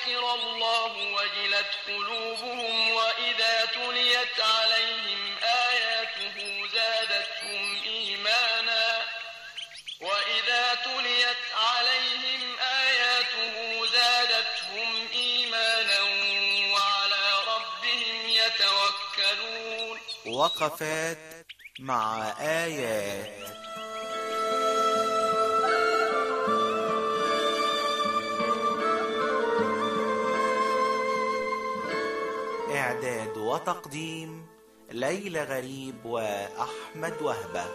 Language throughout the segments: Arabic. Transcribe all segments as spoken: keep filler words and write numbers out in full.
ذكر الله وجلت قلوبهم وإذا تليت عليهم آياته زادتهم إيمانا وإذا تليت عليهم آياته زادتهم إيمانا وعلى ربهم يتوكلون. وقفات مع آيات. إعداد وتقديم ليلى غريب وأحمد وهبة.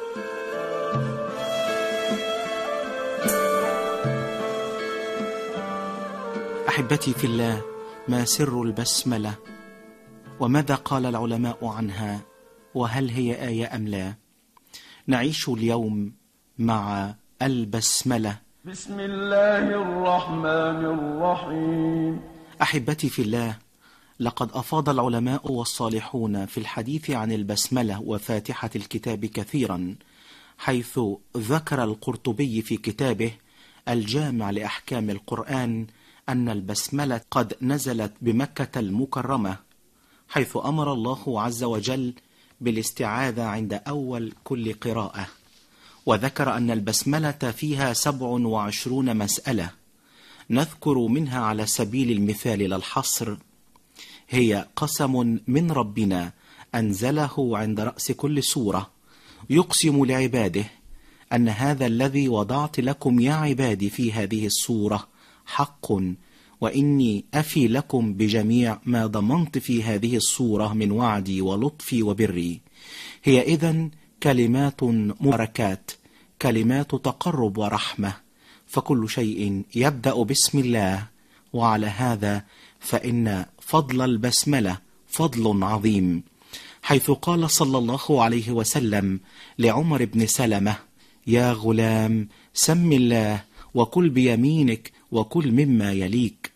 أحبتي في الله، ما سر البسملة؟ وماذا قال العلماء عنها؟ وهل هي آية أم لا؟ نعيش اليوم مع البسملة. بسم الله الرحمن الرحيم. أحبتي في الله، لقد أفاض العلماء والصالحون في الحديث عن البسملة وفاتحة الكتاب كثيرا، حيث ذكر القرطبي في كتابه الجامع لأحكام القرآن أن البسملة قد نزلت بمكة المكرمة، حيث أمر الله عز وجل بالاستعاذة عند أول كل قراءة، وذكر أن البسملة فيها سبع وعشرون مسألة، نذكر منها على سبيل المثال للحصر: هي قسم من ربنا أنزله عند رأس كل سورة، يقسم لعباده أن هذا الذي وضعت لكم يا عبادي في هذه السورة حق، وإني أفي لكم بجميع ما ضمنت في هذه السورة من وعدي ولطفي وبري. هي إذن كلمات مباركات، كلمات تقرب ورحمة، فكل شيء يبدأ بسم الله، وعلى هذا فإن فضل البسملة فضل عظيم، حيث قال صلى الله عليه وسلم لعمر بن سلمة: يا غلام سم الله وكل بيمينك وكل مما يليك.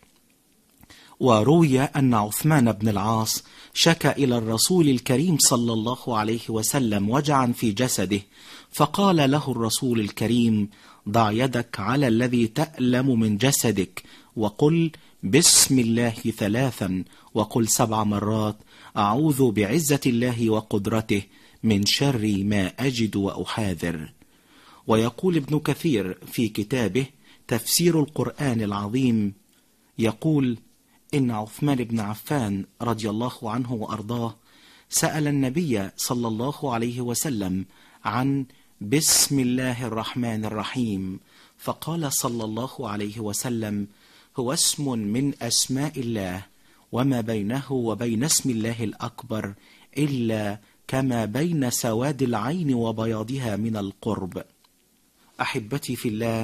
وروي أن عثمان بن العاص شكى إلى الرسول الكريم صلى الله عليه وسلم وجعا في جسده، فقال له الرسول الكريم: ضع يدك على الذي تألم من جسدك وقل بسم الله ثلاثا، وقل سبع مرات أعوذ بعزة الله وقدرته من شر ما أجد وأحاذر. ويقول ابن كثير في كتابه تفسير القرآن العظيم، يقول: إن عثمان بن عفان رضي الله عنه وأرضاه سأل النبي صلى الله عليه وسلم عن بسم الله الرحمن الرحيم، فقال صلى الله عليه وسلم: هو اسم من أسماء الله، وما بينه وبين اسم الله الأكبر إلا كما بين سواد العين وبياضها من القرب. أحبتي في الله،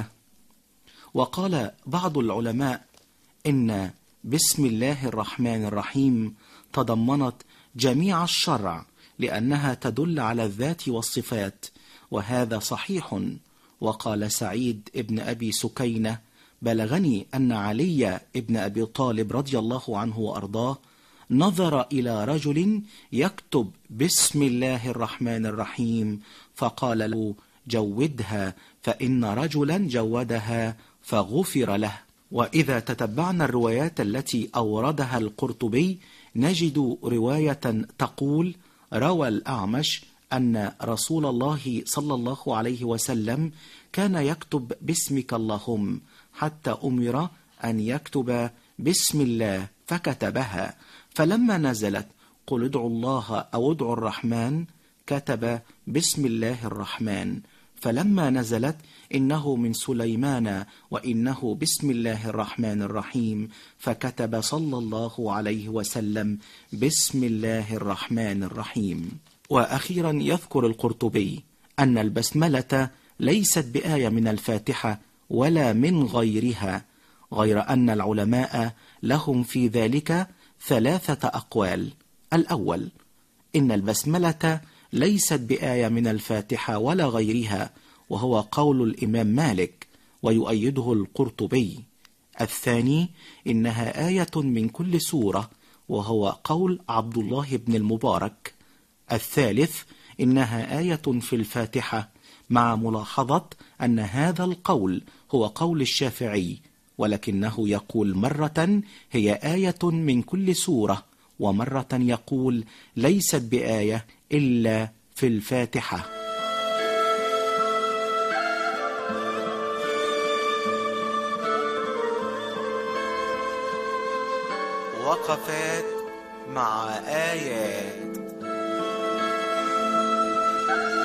وقال بعض العلماء إن بسم الله الرحمن الرحيم تضمنت جميع الشرع، لأنها تدل على الذات والصفات، وهذا صحيح. وقال سعيد ابن أبي سكينة: بلغني أن علي ابن أبي طالب رضي الله عنه وأرضاه نظر إلى رجل يكتب بسم الله الرحمن الرحيم، فقال له: جودها، فإن رجلا جودها فغفر له. وإذا تتبعنا الروايات التي أوردها القرطبي نجد رواية تقول: روى الأعمش أن رسول الله صلى الله عليه وسلم كان يكتب باسمك اللهم، حتى أمر أن يكتب بسم الله فكتبها، فلما نزلت قل ادعوا الله أو ادعوا الرحمن كتب بسم الله الرحمن، فلما نزلت إنه من سليمان وإنه بسم الله الرحمن الرحيم فكتب صلى الله عليه وسلم بسم الله الرحمن الرحيم. وأخيرا يذكر القرطبي أن البسملة ليست بآية من الفاتحة ولا من غيرها، غير أن العلماء لهم في ذلك ثلاثة أقوال. الأول: إن البسملة ليست بآية من الفاتحة ولا غيرها، وهو قول الإمام مالك ويؤيده القرطبي. الثاني: إنها آية من كل سورة، وهو قول عبد الله بن المبارك. الثالث: إنها آية في الفاتحة، مع ملاحظة أن هذا القول هو قول الشافعي ولكنه يقول مرة هي آية من كل سورة، ومرة يقول ليست بآية إلا في الفاتحة. وقفات مع آيات.